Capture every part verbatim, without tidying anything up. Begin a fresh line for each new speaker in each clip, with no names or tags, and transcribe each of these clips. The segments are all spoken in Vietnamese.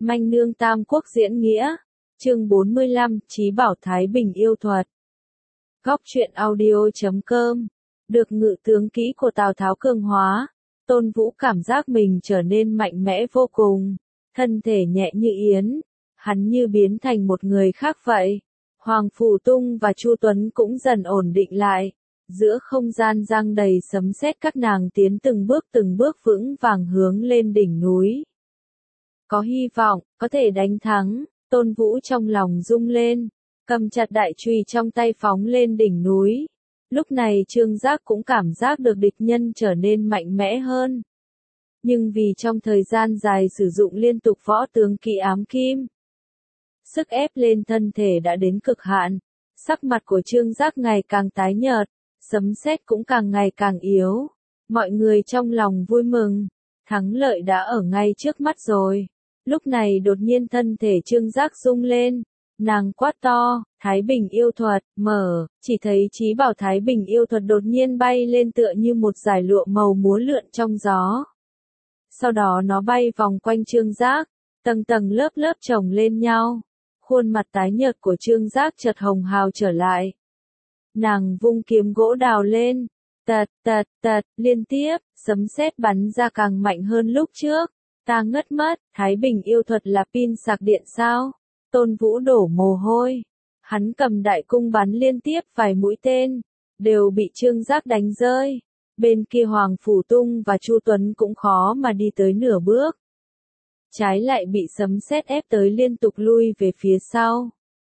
Manh nương Tam Quốc diễn nghĩa. Chương bốn mươi lăm, Chí bảo Thái Bình yêu thuật. Góc truyện audio chấm com. Được ngự tướng kỹ của Tào Tháo cường hóa, Tôn Vũ cảm giác mình trở nên mạnh mẽ vô cùng, thân thể nhẹ như yến, hắn như biến thành một người khác vậy. Hoàng Phủ Tung và Chu Tuấn cũng dần ổn định lại, giữa không gian giăng đầy sấm sét các nàng tiến từng bước từng bước vững vàng hướng lên đỉnh núi. Có hy vọng, có thể đánh thắng, Tôn Vũ trong lòng rung lên, cầm chặt đại chùy trong tay phóng lên đỉnh núi. Lúc này Trương Giác cũng cảm giác được địch nhân trở nên mạnh mẽ hơn. Nhưng vì trong thời gian dài sử dụng liên tục võ tướng kỵ ám kim, sức ép lên thân thể đã đến cực hạn, sắc mặt của Trương Giác ngày càng tái nhợt, sấm sét cũng càng ngày càng yếu. Mọi người trong lòng vui mừng, thắng lợi đã ở ngay trước mắt rồi. Lúc này đột nhiên thân thể Trương Giác rung lên, nàng quát to, Thái Bình yêu thuật, mở, chỉ thấy Chí bảo Thái Bình yêu thuật đột nhiên bay lên tựa như một dải lụa màu múa lượn trong gió. Sau đó nó bay vòng quanh Trương Giác, tầng tầng lớp lớp chồng lên nhau. Khuôn mặt tái nhợt của Trương Giác chợt hồng hào trở lại. Nàng vung kiếm gỗ đào lên, tật tật tật, liên tiếp, sấm sét bắn ra càng mạnh hơn lúc trước. Ta ngất mất, Thái Bình yêu thuật là pin sạc điện sao? Tôn Vũ đổ mồ hôi. Hắn cầm đại cung bắn liên tiếp vài mũi tên, đều bị Trương Giác đánh rơi. Bên kia Hoàng Phủ Tung và Chu Tuấn cũng khó mà đi tới nửa bước. Trái lại bị sấm sét ép tới liên tục lui về phía sau.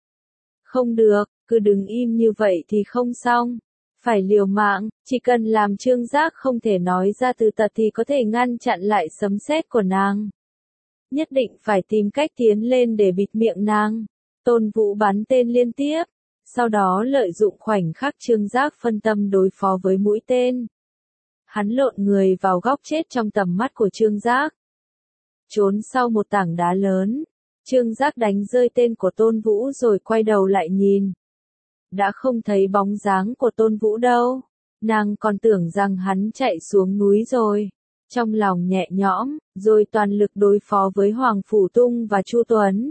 Không được, cứ đứng im như vậy thì không xong. Phải liều mạng, chỉ cần làm Trương Giác không thể nói ra từ tật thì có thể ngăn chặn lại sấm sét của nàng. Nhất định phải tìm cách tiến lên để bịt miệng nàng. Tôn Vũ bắn tên liên tiếp, sau đó lợi dụng khoảnh khắc Trương Giác phân tâm đối phó với mũi tên. Hắn lộn người vào góc chết trong tầm mắt của Trương Giác. Trốn sau một tảng đá lớn, Trương Giác đánh rơi tên của Tôn Vũ rồi quay đầu lại nhìn. Đã không thấy bóng dáng của Tôn Vũ đâu, nàng còn tưởng rằng hắn chạy xuống núi rồi. Trong lòng nhẹ nhõm, rồi toàn lực đối phó với Hoàng Phủ Tung và Chu Tuấn.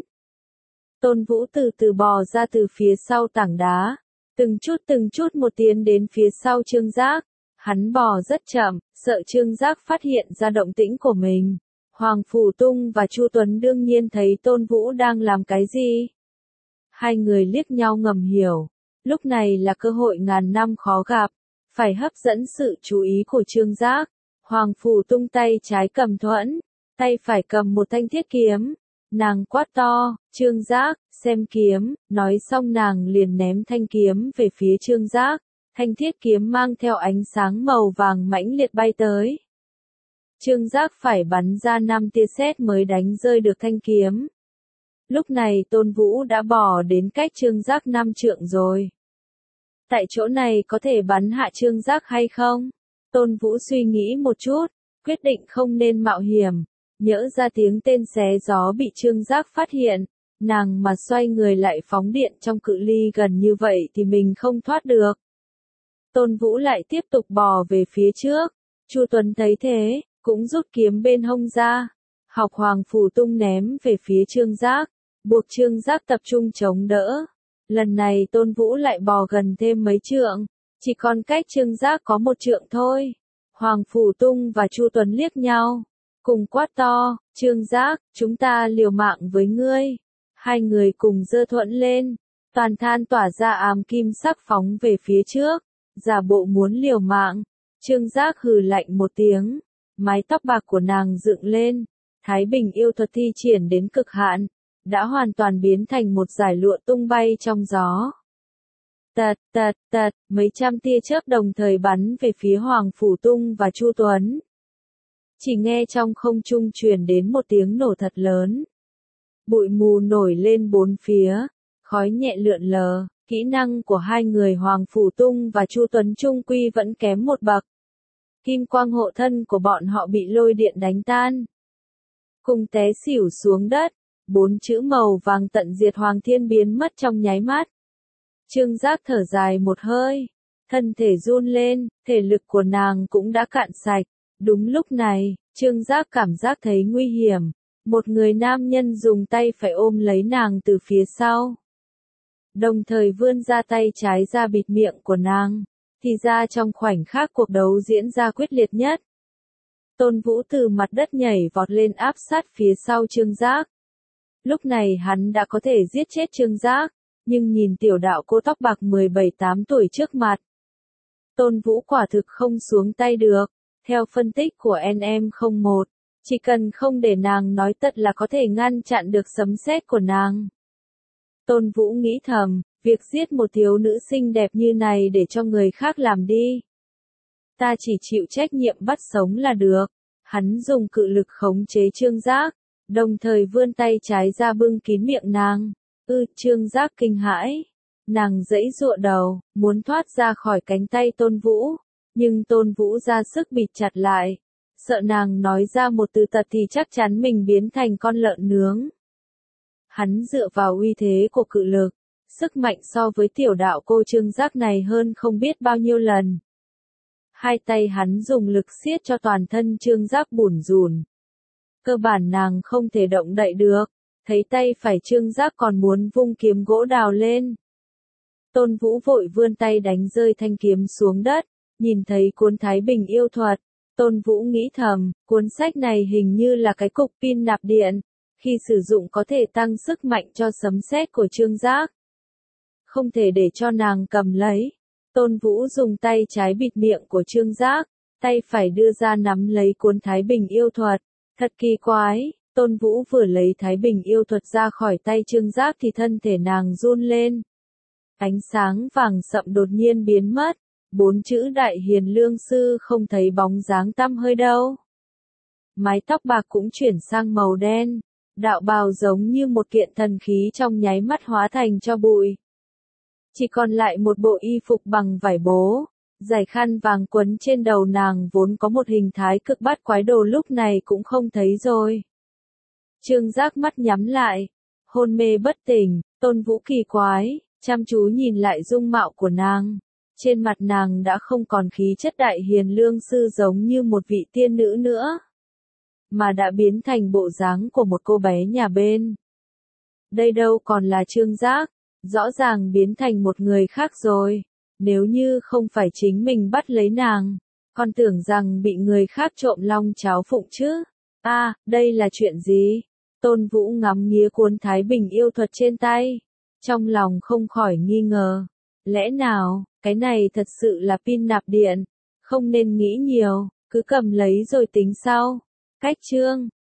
Tôn Vũ từ từ bò ra từ phía sau tảng đá, từng chút từng chút một tiến đến phía sau Trương Giác. Hắn bò rất chậm, sợ Trương Giác phát hiện ra động tĩnh của mình. Hoàng Phủ Tung và Chu Tuấn đương nhiên thấy Tôn Vũ đang làm cái gì. Hai người liếc nhau ngầm hiểu, lúc này là cơ hội ngàn năm khó gặp, phải hấp dẫn sự chú ý của Trương Giác. Hoàng Phủ Tung tay trái cầm thuẫn, tay phải cầm một thanh thiết kiếm. Nàng quát to, Trương Giác, xem kiếm, nói xong nàng liền ném thanh kiếm về phía Trương Giác. Thanh thiết kiếm mang theo ánh sáng màu vàng mãnh liệt bay tới. Trương Giác phải bắn ra năm tia sét mới đánh rơi được thanh kiếm. Lúc này Tôn Vũ đã bò đến cách Trương Giác năm trượng rồi. Tại chỗ này có thể bắn hạ Trương Giác hay không? Tôn Vũ suy nghĩ một chút, quyết định không nên mạo hiểm. Nhỡ ra tiếng tên xé gió bị Trương Giác phát hiện, nàng mà xoay người lại phóng điện trong cự ly gần như vậy thì mình không thoát được. Tôn Vũ lại tiếp tục bò về phía trước. Chu Tuấn thấy thế, cũng rút kiếm bên hông ra, học Hoàng Phủ Tung ném về phía Trương Giác, buộc Trương Giác tập trung chống đỡ. Lần này Tôn Vũ lại bò gần thêm mấy trượng, chỉ còn cách Trương Giác có một trượng thôi. Hoàng Phủ Tung và Chu Tuấn liếc nhau, cùng quát to, Trương Giác, chúng ta liều mạng với ngươi. Hai người cùng giơ thuẫn lên, toàn than tỏa ra ám kim sắc phóng về phía trước, giả bộ muốn liều mạng. Trương Giác hừ lạnh một tiếng, mái tóc bạc của nàng dựng lên, Thái Bình yêu thuật thi triển đến cực hạn, đã hoàn toàn biến thành một dải lụa tung bay trong gió. Tật tật tật, mấy trăm tia chớp đồng thời bắn về phía Hoàng Phủ Tung và Chu Tuấn. Chỉ nghe trong không trung truyền đến một tiếng nổ thật lớn. Bụi mù nổi lên bốn phía, khói nhẹ lượn lờ, kỹ năng của hai người Hoàng Phủ Tung và Chu Tuấn chung quy vẫn kém một bậc. Kim quang hộ thân của bọn họ bị lôi điện đánh tan, cùng té xỉu xuống đất. Bốn chữ màu vàng tận diệt Hoàng Thiên biến mất trong nháy mắt. Trương Giác thở dài một hơi, thân thể run lên, thể lực của nàng cũng đã cạn sạch. Đúng lúc này, Trương Giác cảm giác thấy nguy hiểm, Một người nam nhân dùng tay phải ôm lấy nàng từ phía sau. Đồng thời vươn ra tay trái ra bịt miệng của nàng. Thì ra trong khoảnh khắc cuộc đấu diễn ra quyết liệt nhất. Tôn Vũ từ mặt đất nhảy vọt lên áp sát phía sau Trương Giác. Lúc này hắn đã có thể giết chết Trương Giác, nhưng nhìn tiểu đạo cô tóc bạc mười bảy tám tuổi trước mặt. Tôn Vũ quả thực không xuống tay được. Theo phân tích của N M không một, chỉ cần không để nàng nói tật là có thể ngăn chặn được sấm sét của nàng. Tôn Vũ nghĩ thầm, việc giết một thiếu nữ xinh đẹp như này để cho người khác làm đi. Ta chỉ chịu trách nhiệm bắt sống là được. Hắn dùng cự lực khống chế Trương Giác, đồng thời vươn tay trái ra bưng kín miệng nàng. Ư, Trương Giác kinh hãi. Nàng giãy giụa đầu, muốn thoát ra khỏi cánh tay Tôn Vũ, nhưng Tôn Vũ ra sức bịt chặt lại. Sợ nàng nói ra một từ tật thì chắc chắn mình biến thành con lợn nướng. Hắn dựa vào uy thế của cự lực, sức mạnh so với tiểu đạo cô Trương Giác này hơn không biết bao nhiêu lần. Hai tay hắn dùng lực siết cho toàn thân Trương Giác bủn rủn. Cơ bản nàng không thể động đậy được, thấy tay phải Trương Giác còn muốn vung kiếm gỗ đào lên. Tôn Vũ vội vươn tay đánh rơi thanh kiếm xuống đất, nhìn thấy cuốn Thái Bình yêu thuật. Tôn Vũ nghĩ thầm, cuốn sách này hình như là cái cục pin nạp điện, khi sử dụng có thể tăng sức mạnh cho sấm sét của Trương Giác. Không thể để cho nàng cầm lấy. Tôn Vũ dùng tay trái bịt miệng của Trương Giác, tay phải đưa ra nắm lấy cuốn Thái Bình yêu thuật. Thật kỳ quái, Tôn Vũ vừa lấy Thái Bình yêu thuật ra khỏi tay Trương Giác thì thân thể nàng run lên. Ánh sáng vàng sậm đột nhiên biến mất, bốn chữ Đại Hiền Lương Sư không thấy bóng dáng tăm hơi đâu. Mái tóc bạc cũng chuyển sang màu đen, đạo bào giống như một kiện thần khí trong nháy mắt hóa thành tro bụi. Chỉ còn lại một bộ y phục bằng vải bố, dải khăn vàng quấn trên đầu nàng vốn có một hình thái cực bát quái đồ lúc này cũng không thấy rồi. Trương Giác mắt nhắm lại, hôn mê bất tỉnh. Tôn Vũ kỳ quái, chăm chú nhìn lại dung mạo của nàng. Trên mặt nàng đã không còn khí chất Đại Hiền Lương Sư giống như một vị tiên nữ nữa, mà đã biến thành bộ dáng của một cô bé nhà bên. Đây đâu còn là Trương Giác, rõ ràng biến thành một người khác rồi. Nếu như không phải chính mình bắt lấy nàng, còn tưởng rằng bị người khác trộm long cháo phụng chứ. A, à, đây là chuyện gì? Tôn Vũ ngắm nghía cuốn Thái Bình yêu thuật trên tay, trong lòng không khỏi nghi ngờ. Lẽ nào, cái này thật sự là pin nạp điện? Không nên nghĩ nhiều, cứ cầm lấy rồi tính sau. Cách chương